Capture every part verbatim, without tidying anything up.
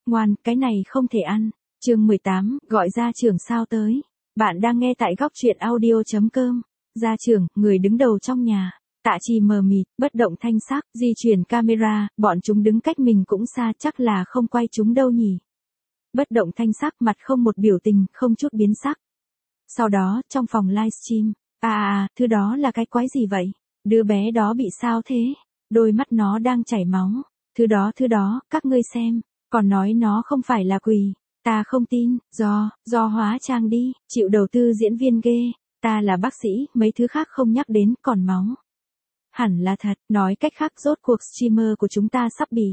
Ngoan, cái này không thể ăn. Chương mười tám, gọi gia trưởng sao tới. Bạn đang nghe tại góc truyện audio chấm com. Gia trưởng, người đứng đầu trong nhà. Tạ Trì mờ mịt, bất động thanh sắc, di chuyển camera, bọn chúng đứng cách mình cũng xa, chắc là không quay chúng đâu nhỉ. Bất động thanh sắc, mặt không một biểu tình, không chút biến sắc. Sau đó, trong phòng livestream, à à, thứ đó là cái quái gì vậy? Đứa bé đó bị sao thế? Đôi mắt nó đang chảy máu. Thứ đó thứ đó, các ngươi xem. Còn nói nó không phải là quỷ. Ta không tin, do, do hóa trang đi, chịu đầu tư diễn viên ghê. Ta là bác sĩ, mấy thứ khác không nhắc đến, còn máu. Hẳn là thật, nói cách khác rốt cuộc streamer của chúng ta sắp bị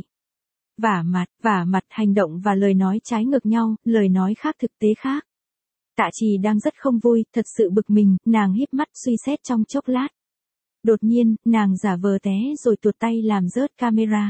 vả mặt, vả mặt, hành động và lời nói trái ngược nhau, lời nói khác thực tế khác. Tạ Trì đang rất không vui, thật sự bực mình, nàng híp mắt suy xét trong chốc lát. Đột nhiên, nàng giả vờ té rồi tuột tay làm rớt camera.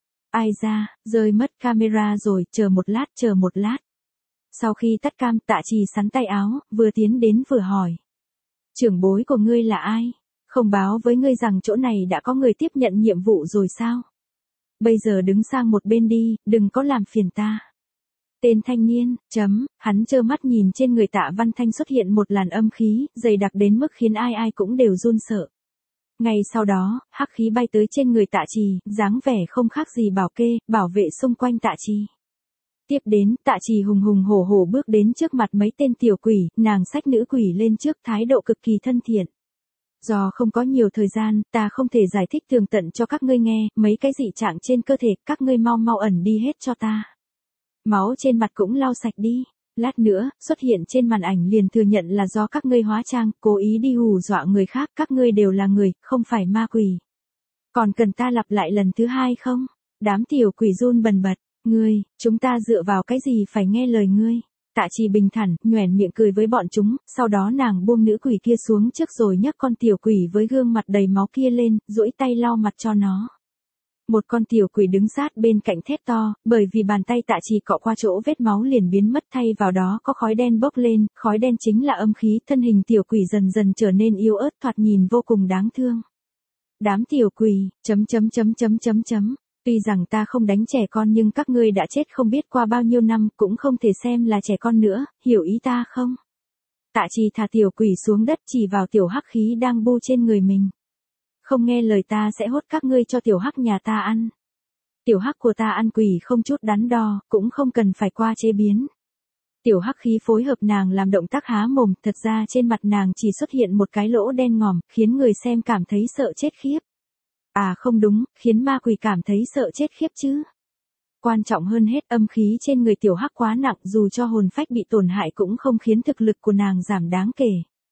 Ai ra, rơi mất camera rồi, chờ một lát, chờ một lát. Sau khi tắt cam, Tạ Trì sắn tay áo, vừa tiến đến vừa hỏi. Trưởng bối của ngươi là ai? Không báo với ngươi rằng chỗ này đã có người tiếp nhận nhiệm vụ rồi sao? Bây giờ đứng sang một bên đi, đừng có làm phiền ta. Tên thanh niên, chấm, hắn trơ mắt nhìn trên người Tạ Văn Thanh xuất hiện một làn âm khí, dày đặc đến mức khiến ai ai cũng đều run sợ. Ngay sau đó, hắc khí bay tới trên người Tạ Trì, dáng vẻ không khác gì bảo kê, bảo vệ xung quanh Tạ Trì. Tiếp đến, Tạ Trì hùng hùng hổ hổ bước đến trước mặt mấy tên tiểu quỷ, nàng xách nữ quỷ lên trước, thái độ cực kỳ thân thiện. Do không có nhiều thời gian, ta không thể giải thích tường tận cho các ngươi nghe, mấy cái dị trạng trên cơ thể, các ngươi mau mau ẩn đi hết cho ta. Máu trên mặt cũng lau sạch đi. Lát nữa, xuất hiện trên màn ảnh liền thừa nhận là do các ngươi hóa trang, cố ý đi hù dọa người khác, các ngươi đều là người, không phải ma quỷ. Còn cần ta lặp lại lần thứ hai không? Đám tiểu quỷ run bần bật, ngươi, chúng ta dựa vào cái gì phải nghe lời ngươi? Tạ Trì bình thản, nhoẻn miệng cười với bọn chúng, sau đó nàng buông nữ quỷ kia xuống trước rồi nhấc con tiểu quỷ với gương mặt đầy máu kia lên, duỗi tay lau mặt cho nó. Một con tiểu quỷ đứng sát bên cạnh thét to, bởi vì bàn tay Tạ Trì cọ qua chỗ vết máu liền biến mất, thay vào đó có khói đen bốc lên, khói đen chính là âm khí, thân hình tiểu quỷ dần dần trở nên yếu ớt, thoạt nhìn vô cùng đáng thương. Đám tiểu quỷ, chấm chấm chấm chấm chấm chấm, tuy rằng ta không đánh trẻ con nhưng các ngươi đã chết không biết qua bao nhiêu năm, cũng không thể xem là trẻ con nữa, hiểu ý ta không? Tạ Trì thả tiểu quỷ xuống đất chỉ vào tiểu hắc khí đang bu trên người mình. Không nghe lời ta sẽ hốt các ngươi cho tiểu hắc nhà ta ăn. Tiểu hắc của ta ăn quỷ không chút đắn đo, cũng không cần phải qua chế biến. Tiểu hắc khí phối hợp nàng làm động tác há mồm, thật ra trên mặt nàng chỉ xuất hiện một cái lỗ đen ngòm, khiến người xem cảm thấy sợ chết khiếp. À không đúng, khiến ma quỷ cảm thấy sợ chết khiếp chứ. Quan trọng hơn hết, âm khí trên người tiểu hắc quá nặng, dù cho hồn phách bị tổn hại cũng không khiến thực lực của nàng giảm đáng kể.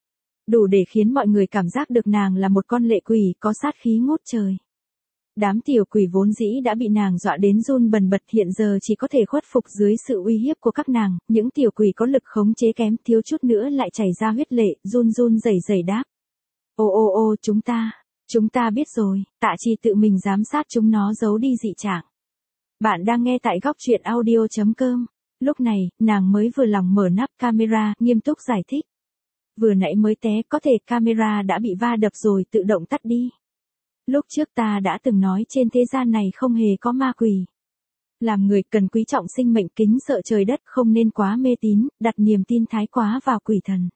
Đủ để khiến mọi người cảm giác được nàng là một con lệ quỷ có sát khí ngút trời. Đám tiểu quỷ vốn dĩ đã bị nàng dọa đến run bần bật, hiện giờ chỉ có thể khuất phục dưới sự uy hiếp của các nàng, những tiểu quỷ có lực khống chế kém, thiếu chút nữa lại chảy ra huyết lệ, run run rẩy rẩy đáp. Ô ô ô, chúng ta, chúng ta biết rồi, Tạ Trì tự mình giám sát chúng nó giấu đi dị trạng. Bạn đang nghe tại góc truyện audio chấm com. Lúc này, nàng mới vừa lòng mở nắp camera, nghiêm túc giải thích. Vừa nãy mới té, có thể camera đã bị va đập rồi, tự động tắt đi. Lúc trước ta đã từng nói trên thế gian này không hề có ma quỷ. Làm người cần quý trọng sinh mệnh, kính sợ trời đất, không nên quá mê tín, đặt niềm tin thái quá vào quỷ thần.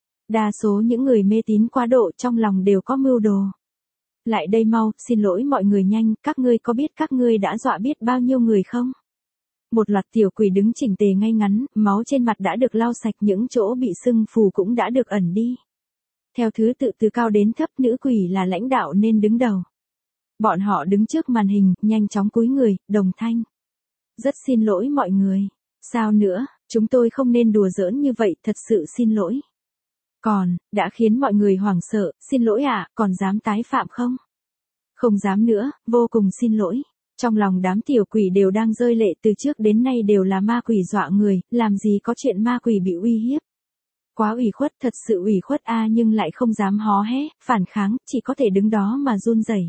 Đa số những người mê tín quá độ trong lòng đều có mưu đồ. Lại đây mau, xin lỗi mọi người nhanh, các ngươi có biết các ngươi đã dọa biết bao nhiêu người không? Một loạt tiểu quỷ đứng chỉnh tề ngay ngắn, máu trên mặt đã được lau sạch, những chỗ bị sưng phù cũng đã được ẩn đi. Theo thứ tự từ cao đến thấp, nữ quỷ là lãnh đạo nên đứng đầu. Bọn họ đứng trước màn hình, nhanh chóng cúi người, đồng thanh. Rất xin lỗi mọi người. Sao nữa, chúng tôi không nên đùa giỡn như vậy, thật sự xin lỗi. Còn, đã khiến mọi người hoảng sợ, xin lỗi ạ, à, còn dám tái phạm không? Không dám nữa, vô cùng xin lỗi. Trong lòng đám tiểu quỷ đều đang rơi lệ, từ trước đến nay đều là ma quỷ dọa người, làm gì có chuyện ma quỷ bị uy hiếp. Quá ủy khuất, thật sự ủy khuất a, nhưng lại không dám hó hé, phản kháng, chỉ có thể đứng đó mà run rẩy.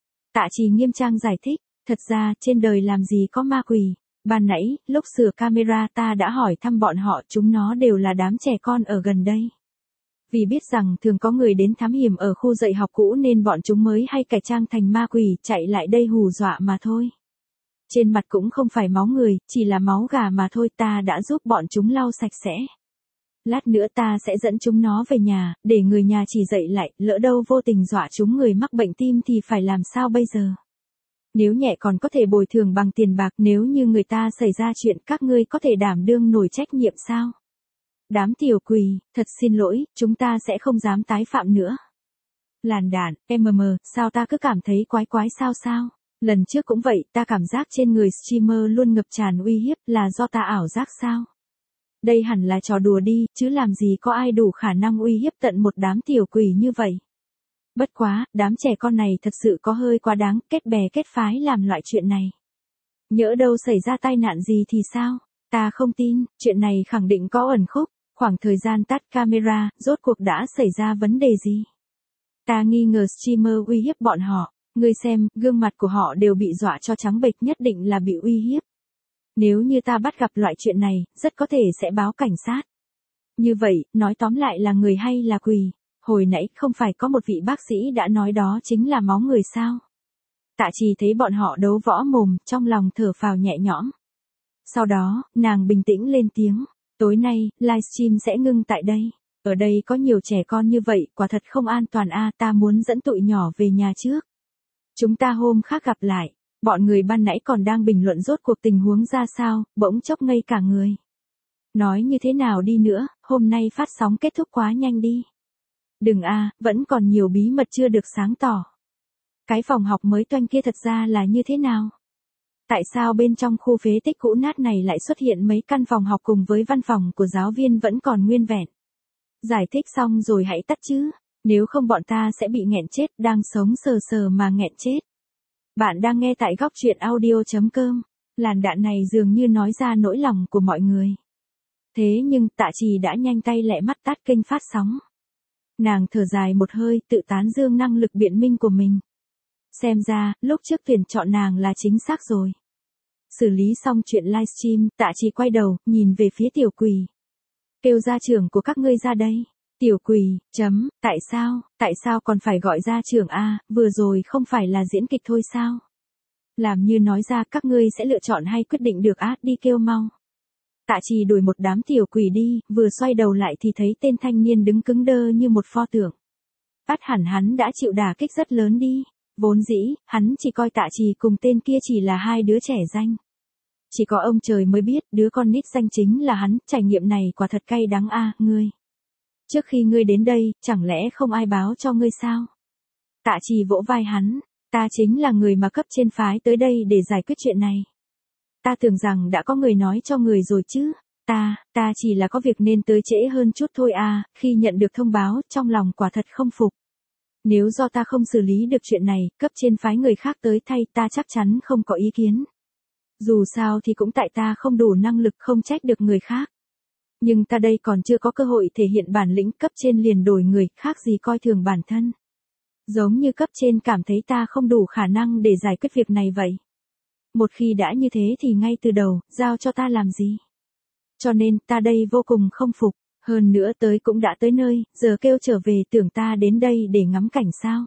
Tạ Trì nghiêm trang giải thích, thật ra, trên đời làm gì có ma quỷ. Ban nãy, lúc sửa camera ta đã hỏi thăm bọn họ, chúng nó đều là đám trẻ con ở gần đây. Vì biết rằng thường có người đến thám hiểm ở khu dạy học cũ nên bọn chúng mới hay cải trang thành ma quỷ, chạy lại đây hù dọa mà thôi. Trên mặt cũng không phải máu người, chỉ là máu gà mà thôi, ta đã giúp bọn chúng lau sạch sẽ. Lát nữa ta sẽ dẫn chúng nó về nhà, để người nhà chỉ dậy lại, lỡ đâu vô tình dọa chúng người mắc bệnh tim thì phải làm sao bây giờ? Nếu nhẹ còn có thể bồi thường bằng tiền bạc, nếu như người ta xảy ra chuyện các ngươi có thể đảm đương nổi trách nhiệm sao? Đám tiểu quỷ, thật xin lỗi, chúng ta sẽ không dám tái phạm nữa. Làn đạn, em mờ, sao ta cứ cảm thấy quái quái sao sao? Lần trước cũng vậy, ta cảm giác trên người streamer luôn ngập tràn uy hiếp, là do ta ảo giác sao? Đây hẳn là trò đùa đi, chứ làm gì có ai đủ khả năng uy hiếp tận một đám tiểu quỷ như vậy. Bất quá, đám trẻ con này thật sự có hơi quá đáng, kết bè kết phái làm loại chuyện này. Nhỡ đâu xảy ra tai nạn gì thì sao? Ta không tin, chuyện này khẳng định có ẩn khúc. Khoảng thời gian tắt camera, rốt cuộc đã xảy ra vấn đề gì? Ta nghi ngờ streamer uy hiếp bọn họ. Ngươi xem, gương mặt của họ đều bị dọa cho trắng bệch, nhất định là bị uy hiếp. Nếu như ta bắt gặp loại chuyện này, rất có thể sẽ báo cảnh sát. Như vậy, nói tóm lại là người hay là quỷ? Hồi nãy không phải có một vị bác sĩ đã nói đó chính là máu người sao? Tạ Trì thấy bọn họ đấu võ mồm, trong lòng thở phào nhẹ nhõm. Sau đó, nàng bình tĩnh lên tiếng. Tối nay, livestream sẽ ngưng tại đây. Ở đây có nhiều trẻ con như vậy, quả thật không an toàn a, ta muốn dẫn tụi nhỏ về nhà trước. Chúng ta hôm khác gặp lại. Bọn người ban nãy còn đang bình luận rốt cuộc tình huống ra sao, bỗng chốc ngây cả người. Nói như thế nào đi nữa, hôm nay phát sóng kết thúc quá nhanh đi. Đừng a, vẫn còn nhiều bí mật chưa được sáng tỏ. Cái phòng học mới toanh kia thật ra là như thế nào? Tại sao bên trong khu phế tích cũ nát này lại xuất hiện mấy căn phòng học cùng với văn phòng của giáo viên vẫn còn nguyên vẹn? Giải thích xong rồi hãy tắt chứ, nếu không bọn ta sẽ bị nghẹn chết, đang sống sờ sờ mà nghẹn chết. Bạn đang nghe tại góc truyện audio chấm com, làn đạn này dường như nói ra nỗi lòng của mọi người. Thế nhưng Tạ Trì đã nhanh tay lẹ mắt tắt kênh phát sóng. Nàng thở dài một hơi, tự tán dương năng lực biện minh của mình. Xem ra, lúc trước tuyển chọn nàng là chính xác rồi. Xử lý xong chuyện livestream, Tạ Trì quay đầu, nhìn về phía tiểu quỷ. Kêu gia trưởng của các ngươi ra đây. Tiểu quỷ, chấm, tại sao, tại sao còn phải gọi gia trưởng a, vừa rồi không phải là diễn kịch thôi sao? Làm như nói ra các ngươi sẽ lựa chọn hay quyết định được á, đi kêu mau. Tạ Trì đuổi một đám tiểu quỷ đi, vừa xoay đầu lại thì thấy tên thanh niên đứng cứng đơ như một pho tượng. Ắt hẳn hắn đã chịu đả kích rất lớn đi. Vốn dĩ, hắn chỉ coi Tạ Trì cùng tên kia chỉ là hai đứa trẻ danh. Chỉ có ông trời mới biết, đứa con nít danh chính là hắn, trải nghiệm này quả thật cay đắng a, ngươi. Trước khi ngươi đến đây, chẳng lẽ không ai báo cho ngươi sao? Tạ Trì vỗ vai hắn, ta chính là người mà cấp trên phái tới đây để giải quyết chuyện này. Ta tưởng rằng đã có người nói cho người rồi chứ, ta, ta chỉ là có việc nên tới trễ hơn chút thôi à, khi nhận được thông báo, trong lòng quả thật không phục. Nếu do ta không xử lý được chuyện này, cấp trên phái người khác tới thay, ta chắc chắn không có ý kiến. Dù sao thì cũng tại ta không đủ năng lực, không trách được người khác. Nhưng ta đây còn chưa có cơ hội thể hiện bản lĩnh, cấp trên liền đổi người, khác gì coi thường bản thân. Giống như cấp trên cảm thấy ta không đủ khả năng để giải quyết việc này vậy. Một khi đã như thế thì ngay từ đầu, giao cho ta làm gì? Cho nên, ta đây vô cùng không phục. Hơn nữa tới cũng đã tới nơi, giờ kêu trở về, tưởng ta đến đây để ngắm cảnh sao?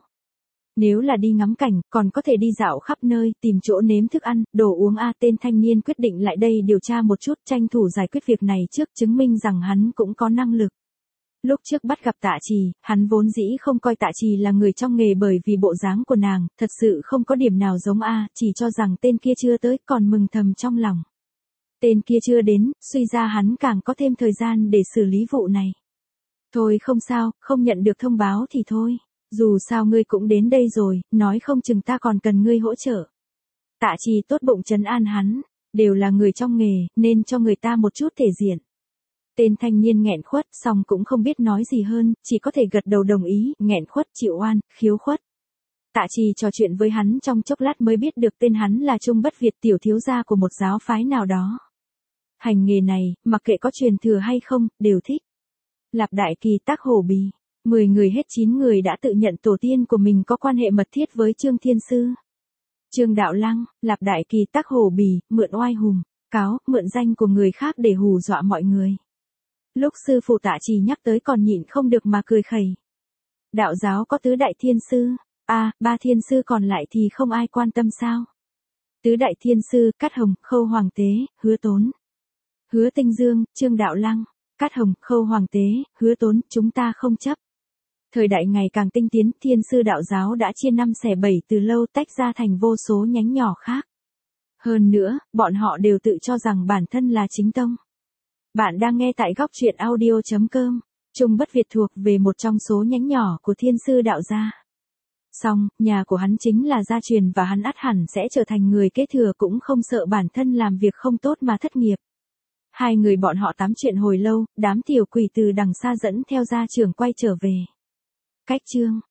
Nếu là đi ngắm cảnh, còn có thể đi dạo khắp nơi, tìm chỗ nếm thức ăn, đồ uống a. Tên thanh niên quyết định lại đây điều tra một chút, tranh thủ giải quyết việc này trước, chứng minh rằng hắn cũng có năng lực. Lúc trước bắt gặp Tạ Trì, hắn vốn dĩ không coi Tạ Trì là người trong nghề bởi vì bộ dáng của nàng, thật sự không có điểm nào giống a, chỉ cho rằng tên kia chưa tới, còn mừng thầm trong lòng. Tên kia chưa đến, suy ra hắn càng có thêm thời gian để xử lý vụ này. Thôi không sao, không nhận được thông báo thì thôi. Dù sao ngươi cũng đến đây rồi, nói không chừng ta còn cần ngươi hỗ trợ. Tạ Trì tốt bụng trấn an hắn, đều là người trong nghề, nên cho người ta một chút thể diện. Tên thanh niên nghẹn khuất, xong cũng không biết nói gì hơn, chỉ có thể gật đầu đồng ý, nghẹn khuất, chịu oan, khiếu khuất. Tạ Trì trò chuyện với hắn trong chốc lát mới biết được tên hắn là Trung Bất Việt, tiểu thiếu gia của một giáo phái nào đó. Hành nghề này, mặc kệ có truyền thừa hay không, đều thích. Lạp Đại Kỳ Tác Hổ Bì. Mười người hết chín người đã tự nhận tổ tiên của mình có quan hệ mật thiết với Trương Thiên Sư. Trương Đạo Lăng, Lạp Đại Kỳ Tác Hổ Bì, mượn oai hùng, cáo, mượn danh của người khác để hù dọa mọi người. Lúc sư phụ Tạ Trì nhắc tới còn nhịn không được mà cười khẩy. Đạo giáo có tứ đại thiên sư, a, à, ba thiên sư còn lại thì không ai quan tâm sao? Tứ đại thiên sư, Cát Hồng, Khâu Hoàng Tế, Hứa Tốn. Hứa Tinh Dương, Trương Đạo Lăng, Cát Hồng, Khâu Hoàng Tế, Hứa Tốn, chúng ta không chấp. Thời đại ngày càng tinh tiến, thiên sư đạo giáo đã chia năm xẻ bảy từ lâu, tách ra thành vô số nhánh nhỏ khác. Hơn nữa, bọn họ đều tự cho rằng bản thân là chính tông. Bạn đang nghe tại góc truyện audio chấm com. Trung Bất Việt thuộc về một trong số nhánh nhỏ của thiên sư đạo gia. Song, nhà của hắn chính là gia truyền và hắn ắt hẳn sẽ trở thành người kế thừa, cũng không sợ bản thân làm việc không tốt mà thất nghiệp. Hai người bọn họ tám chuyện hồi lâu, đám tiểu quỷ từ đằng xa dẫn theo gia trưởng quay trở về. Cách chương